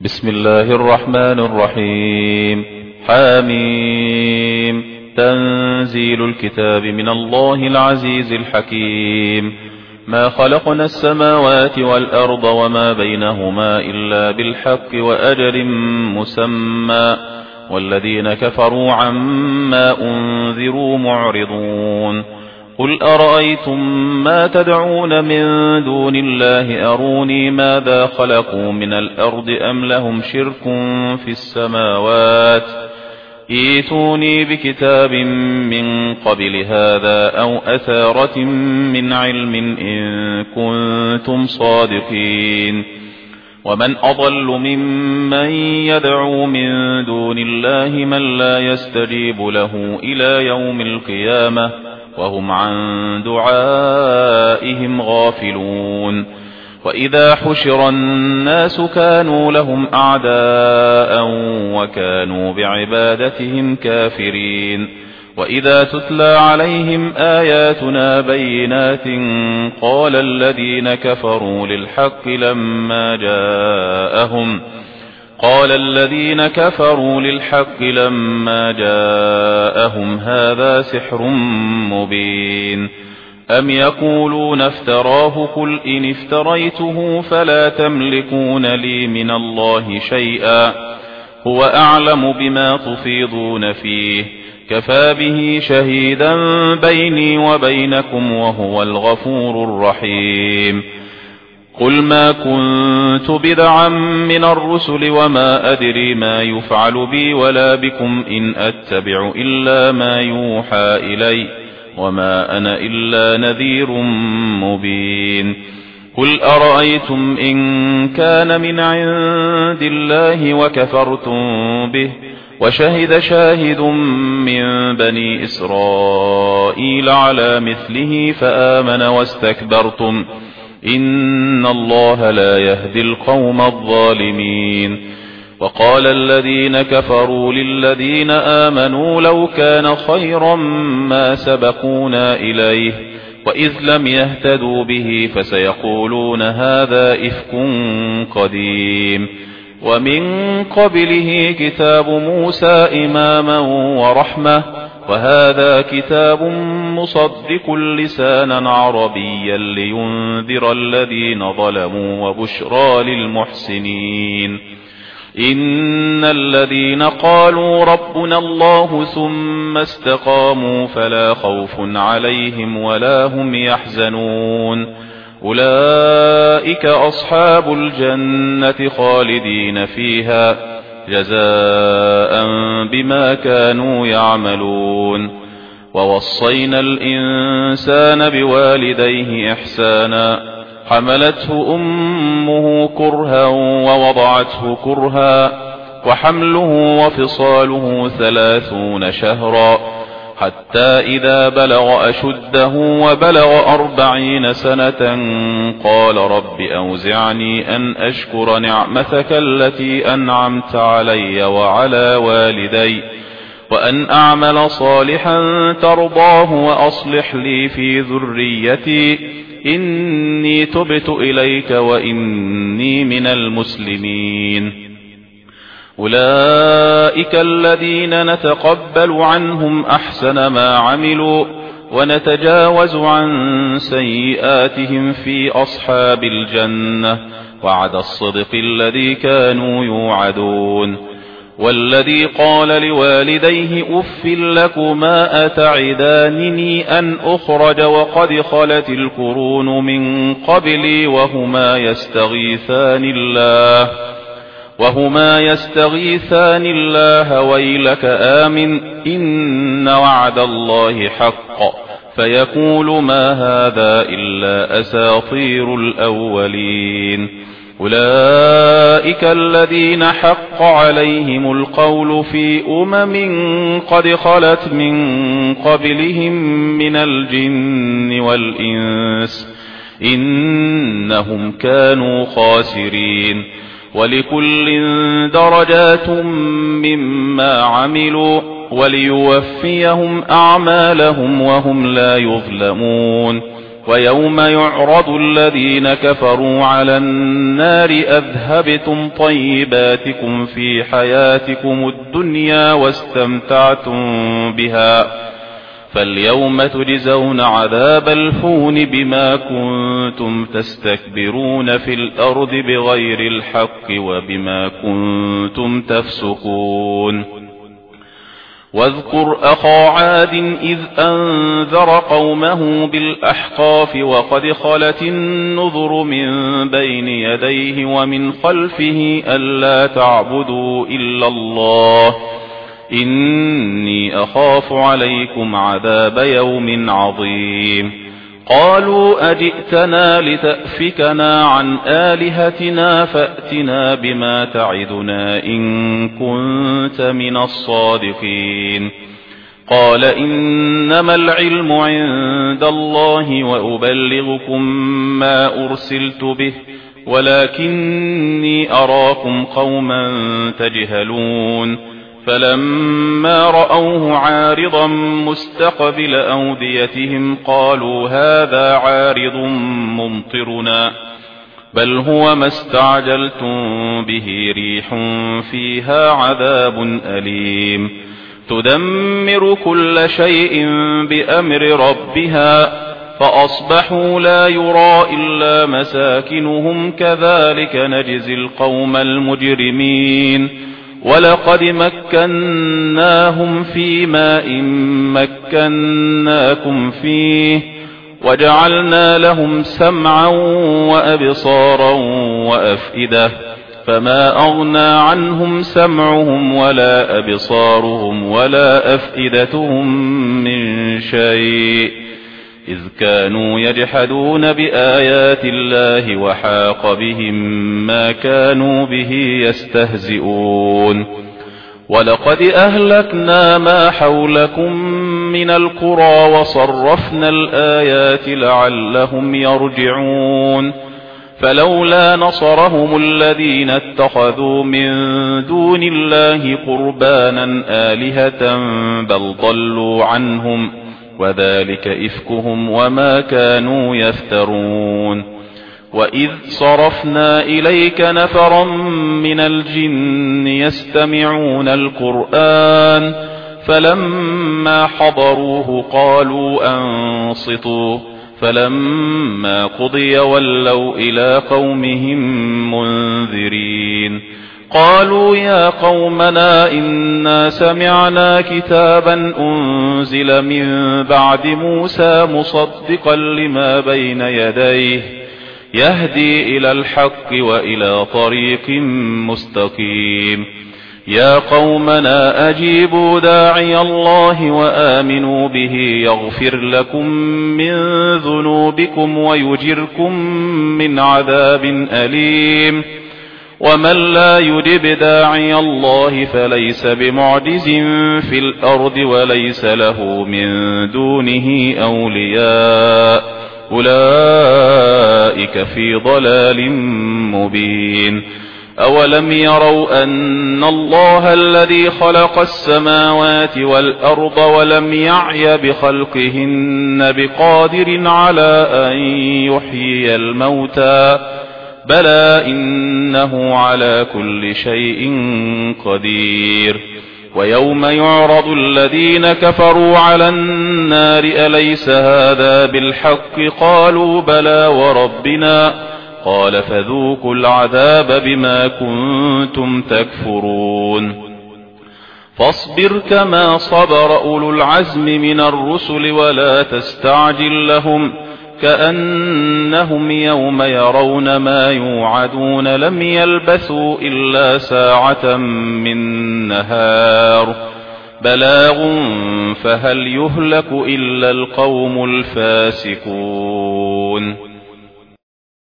بسم الله الرحمن الرحيم. حاميم. تنزيل الكتاب من الله العزيز الحكيم. ما خلقنا السماوات والأرض وما بينهما إلا بالحق وأجل مسمى، والذين كفروا عما أنذروا معرضون. قل أرأيتم ما تدعون من دون الله أروني ماذا خلقوا من الأرض أم لهم شرك في السماوات، ائتوني بكتاب من قبل هذا أو أثارة من علم إن كنتم صادقين. ومن أضل ممن يدعو من دون الله من لا يستجيب له إلى يوم القيامة وهم عن دعائهم غافلون. وإذا حشر الناس كانوا لهم أعداء وكانوا بعبادتهم كافرين. وإذا تتلى عليهم آياتنا بينات قال الذين كفروا للحق لما جاءهم هذا سحر مبين. أم يقولون افتراه قل إن افتريته فلا تملكون لي من الله شيئا هو أعلم بما تفيضون فيه كفى به شهيدا بيني وبينكم وهو الغفور الرحيم. قل ما كنت بدعا من الرسل وما أدري ما يفعل بي ولا بكم إن أتبع إلا ما يوحى إلي وما أنا إلا نذير مبين. قل أرأيتم إن كان من عند الله وكفرتم به وشهد شاهد من بني إسرائيل على مثله فآمن واستكبرتم إن الله لا يهدي القوم الظالمين. وقال الذين كفروا للذين آمنوا لو كان خيرا ما سبقونا إليه وإذ لم يهتدوا به فسيقولون هذا إفك قديم. ومن قبله كتاب موسى إماما ورحمة وهذا كتاب مصدق لسانا عربيا لينذر الذين ظلموا وبشرى للمحسنين. إن الذين قالوا ربنا الله ثم استقاموا فلا خوف عليهم ولا هم يحزنون أولئك أصحاب الجنة خالدين فيها جزاء بما كانوا يعملون. ووصينا الإنسان بوالديه إحسانا حملته أمه كرها ووضعته كرها وحمله وفصاله 30 شهرا حتى إذا بلغ أشده وبلغ 40 سنة قال رب أوزعني أن أشكر نعمتك التي أنعمت علي وعلى والدي وأن أعمل صالحا ترضاه وأصلح لي في ذريتي إني تبت إليك وإني من المسلمين. أولئك الذين نتقبل عنهم أحسن ما عملوا ونتجاوز عن سيئاتهم في أصحاب الجنة وعد الصدق الذي كانوا يوعدون. والذي قال لوالديه أف لكما أتعدانني أن أخرج وقد خلت القرون من قبلي وهما يستغيثان الله ويلك آمن إن وعد الله حق فيقول ما هذا إلا أساطير الأولين. أولئك الذين حق عليهم القول في قد خلت من قبلهم من الجن والإنس إنهم كانوا خاسرين. ولكل درجات مما عملوا وليوفيهم أعمالهم وهم لا يظلمون. ويوم يعرض الذين كفروا على النار أذهبتم طيباتكم في حياتكم الدنيا واستمتعتم بها فاليوم تجزون عذاب الهون بما كنتم تستكبرون في الأرض بغير الحق وبما كنتم تفسقون واذكر أخا عاد إذ أنذر قومه بالأحقاف وقد خلت النذر من بين يديه ومن خلفه ألا تعبدوا إلا الله إني أخاف عليكم عذاب يوم عظيم قالوا أجئتنا لتأفكنا عن آلهتنا فأتنا بما تعدنا إن كنت من الصادقين قال إنما العلم عند الله وأبلغكم ما أرسلت به ولكني أراكم قوما تجهلون فلما رأوه عارضا مستقبل أوديتهم قالوا هذا عارض ممطرنا بل هو ما استعجلتم به ريح فيها عذاب أليم تدمر كل شيء بأمر ربها فأصبحوا لا يرى إلا مساكنهم كذلك نجزي القوم المجرمين ولقد مكناهم في ماء مكناكم فيه وجعلنا لهم سمعا وأبصارا وأفئدة فما أغنى عنهم سمعهم ولا أبصارهم ولا أفئدتهم من شيء إذ كانوا يجحدون بآيات الله وحاق بهم ما كانوا به يستهزئون ولقد أهلكنا ما حولكم من القرى وصرفنا الآيات لعلهم يرجعون فلولا نصرهم الذين اتخذوا من دون الله قربانا آلهة بل ضلوا عنهم وذلك إفكهم وما كانوا يفترون وإذ صرفنا إليك نفرا من الجن يستمعون القرآن فلما حضروه قالوا أنصتوا فلما قضي ولوا إلى قومهم منذرين قالوا يا قومنا إنا سمعنا كتابا أنزل من بعد موسى مصدقا لما بين يديه يهدي إلى الحق وإلى طريق مستقيم يا قومنا أجيبوا داعي الله وآمنوا به يغفر لكم من ذنوبكم ويجركم من عذاب أليم ومن لا يجب داعي الله فليس بمعجز في الأرض وليس له من دونه أولياء أولئك في ضلال مبين أولم يروا أن الله الذي خلق السماوات والأرض ولم يعي بخلقهن بقادر على أن يحيي الموتى بلى إنه على كل شيء قدير ويوم يعرض الذين كفروا على النار أليس هذا بالحق قالوا بلى وربنا قال فذوقوا العذاب بما كنتم تكفرون فاصبر كما صبر أولو العزم من الرسل ولا تستعجل لهم كأنهم يوم يرون ما يوعدون لم يلبثوا إلا ساعة من نهار بلاغ فهل يهلك إلا القوم الفاسقون